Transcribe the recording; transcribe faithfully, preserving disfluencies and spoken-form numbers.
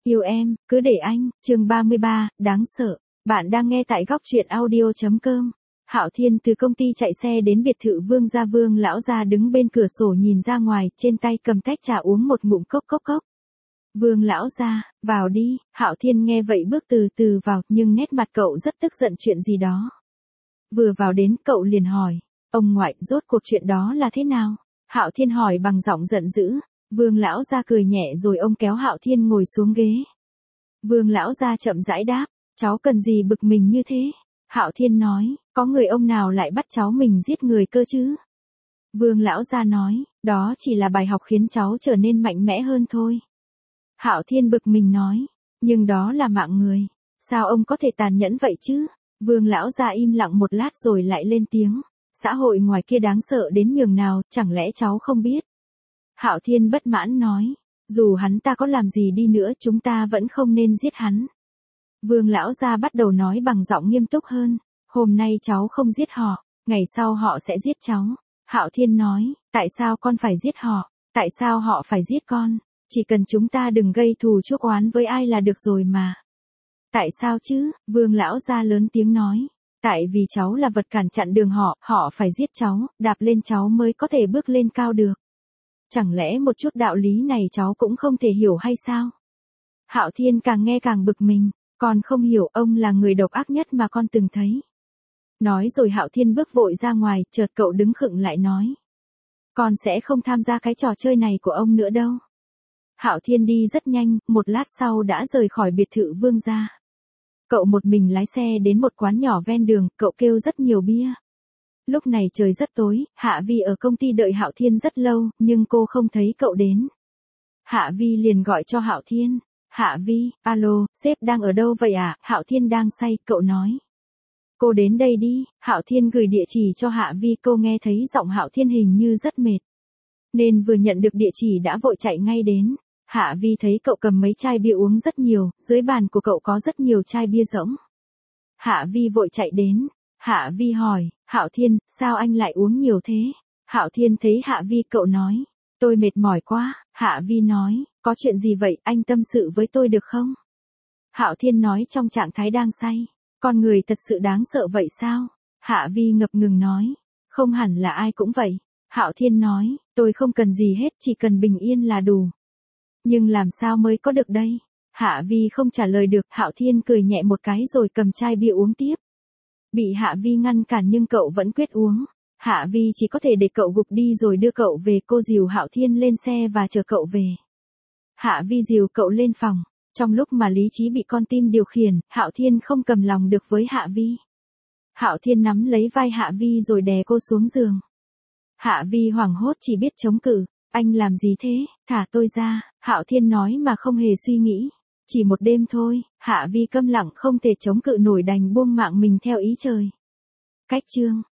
Yêu em, cứ để anh, chương ba mươi ba, đáng sợ. Bạn đang nghe tại góc truyện audio.com. Hạo Thiên từ công ty chạy xe đến biệt thự Vương gia. Vương lão gia đứng bên cửa sổ nhìn ra ngoài, trên tay cầm tách trà uống một ngụm cốc cốc cốc. Vương lão gia, vào đi. Hạo Thiên nghe vậy bước từ từ vào, nhưng nét mặt cậu rất tức giận chuyện gì đó. Vừa vào đến, cậu liền hỏi, ông ngoại, rốt cuộc chuyện đó là thế nào? Hạo Thiên hỏi bằng giọng giận dữ. Vương lão gia cười nhẹ rồi ông kéo Hạo Thiên ngồi xuống ghế. Vương lão gia chậm rãi đáp, cháu cần gì bực mình như thế? Hạo Thiên nói, có người ông nào lại bắt cháu mình giết người cơ chứ? Vương lão gia nói, đó chỉ là bài học khiến cháu trở nên mạnh mẽ hơn thôi. Hạo Thiên bực mình nói, nhưng đó là mạng người, sao ông có thể tàn nhẫn vậy chứ? Vương lão gia im lặng một lát rồi lại lên tiếng, xã hội ngoài kia đáng sợ đến nhường nào, chẳng lẽ cháu không biết? Hạo Thiên bất mãn nói, dù hắn ta có làm gì đi nữa chúng ta vẫn không nên giết hắn. Vương lão gia bắt đầu nói bằng giọng nghiêm túc hơn, hôm nay cháu không giết họ, ngày sau họ sẽ giết cháu. Hạo Thiên nói, tại sao con phải giết họ, tại sao họ phải giết con, chỉ cần chúng ta đừng gây thù chuốc oán với ai là được rồi mà. Tại sao chứ? Vương lão gia lớn tiếng nói, tại vì cháu là vật cản chặn đường họ, họ phải giết cháu, đạp lên cháu mới có thể bước lên cao được. Chẳng lẽ một chút đạo lý này cháu cũng không thể hiểu hay sao? Hạo Thiên càng nghe càng bực mình, con không hiểu, ông là người độc ác nhất mà con từng thấy. Nói rồi Hạo Thiên bước vội ra ngoài, chợt cậu đứng khựng lại nói, con sẽ không tham gia cái trò chơi này của ông nữa đâu. Hạo Thiên đi rất nhanh, một lát sau đã rời khỏi biệt thự Vương gia. Cậu một mình lái xe đến một quán nhỏ ven đường, cậu kêu rất nhiều bia. Lúc này trời rất tối, Hạ Vi ở công ty đợi Hạo Thiên rất lâu, nhưng cô không thấy cậu đến. Hạ Vi liền gọi cho Hạo Thiên. Hạ Vi, alo, sếp đang ở đâu vậy à? Hạo Thiên đang say, cậu nói. Cô đến đây đi. Hạo Thiên gửi địa chỉ cho Hạ Vi, cô nghe thấy giọng Hạo Thiên hình như rất mệt, nên vừa nhận được địa chỉ đã vội chạy ngay đến. Hạ Vi thấy cậu cầm mấy chai bia uống rất nhiều, dưới bàn của cậu có rất nhiều chai bia rỗng. Hạ Vi vội chạy đến. Hạ Vi hỏi, Hạo Thiên, sao anh lại uống nhiều thế? Hạo Thiên thấy Hạ Vi, cậu nói, tôi mệt mỏi quá. Hạ Vi nói, có chuyện gì vậy, anh tâm sự với tôi được không? Hạo Thiên nói trong trạng thái đang say, con người thật sự đáng sợ vậy sao? Hạ Vi ngập ngừng nói, không hẳn là ai cũng vậy. Hạo Thiên nói, tôi không cần gì hết, chỉ cần bình yên là đủ. Nhưng làm sao mới có được đây? Hạ Vi không trả lời được. Hạo Thiên cười nhẹ một cái rồi cầm chai bia uống tiếp. Bị Hạ Vi ngăn cản nhưng cậu vẫn quyết uống. Hạ Vi chỉ có thể để cậu gục đi rồi đưa cậu về. Cô dìu Hạo Thiên lên xe và chờ cậu về. Hạ Vi dìu cậu lên phòng. Trong lúc mà lý trí bị con tim điều khiển, Hạo Thiên không cầm lòng được với Hạ Vi. Hạo Thiên nắm lấy vai Hạ Vi rồi đè cô xuống giường. Hạ Vi hoảng hốt chỉ biết chống cự. Anh làm gì thế? Thả tôi ra. Hạo Thiên nói mà không hề suy nghĩ. Chỉ một đêm thôi. Hạ Vi câm lặng không thể chống cự nổi đành buông mạng mình theo ý trời. Cách chương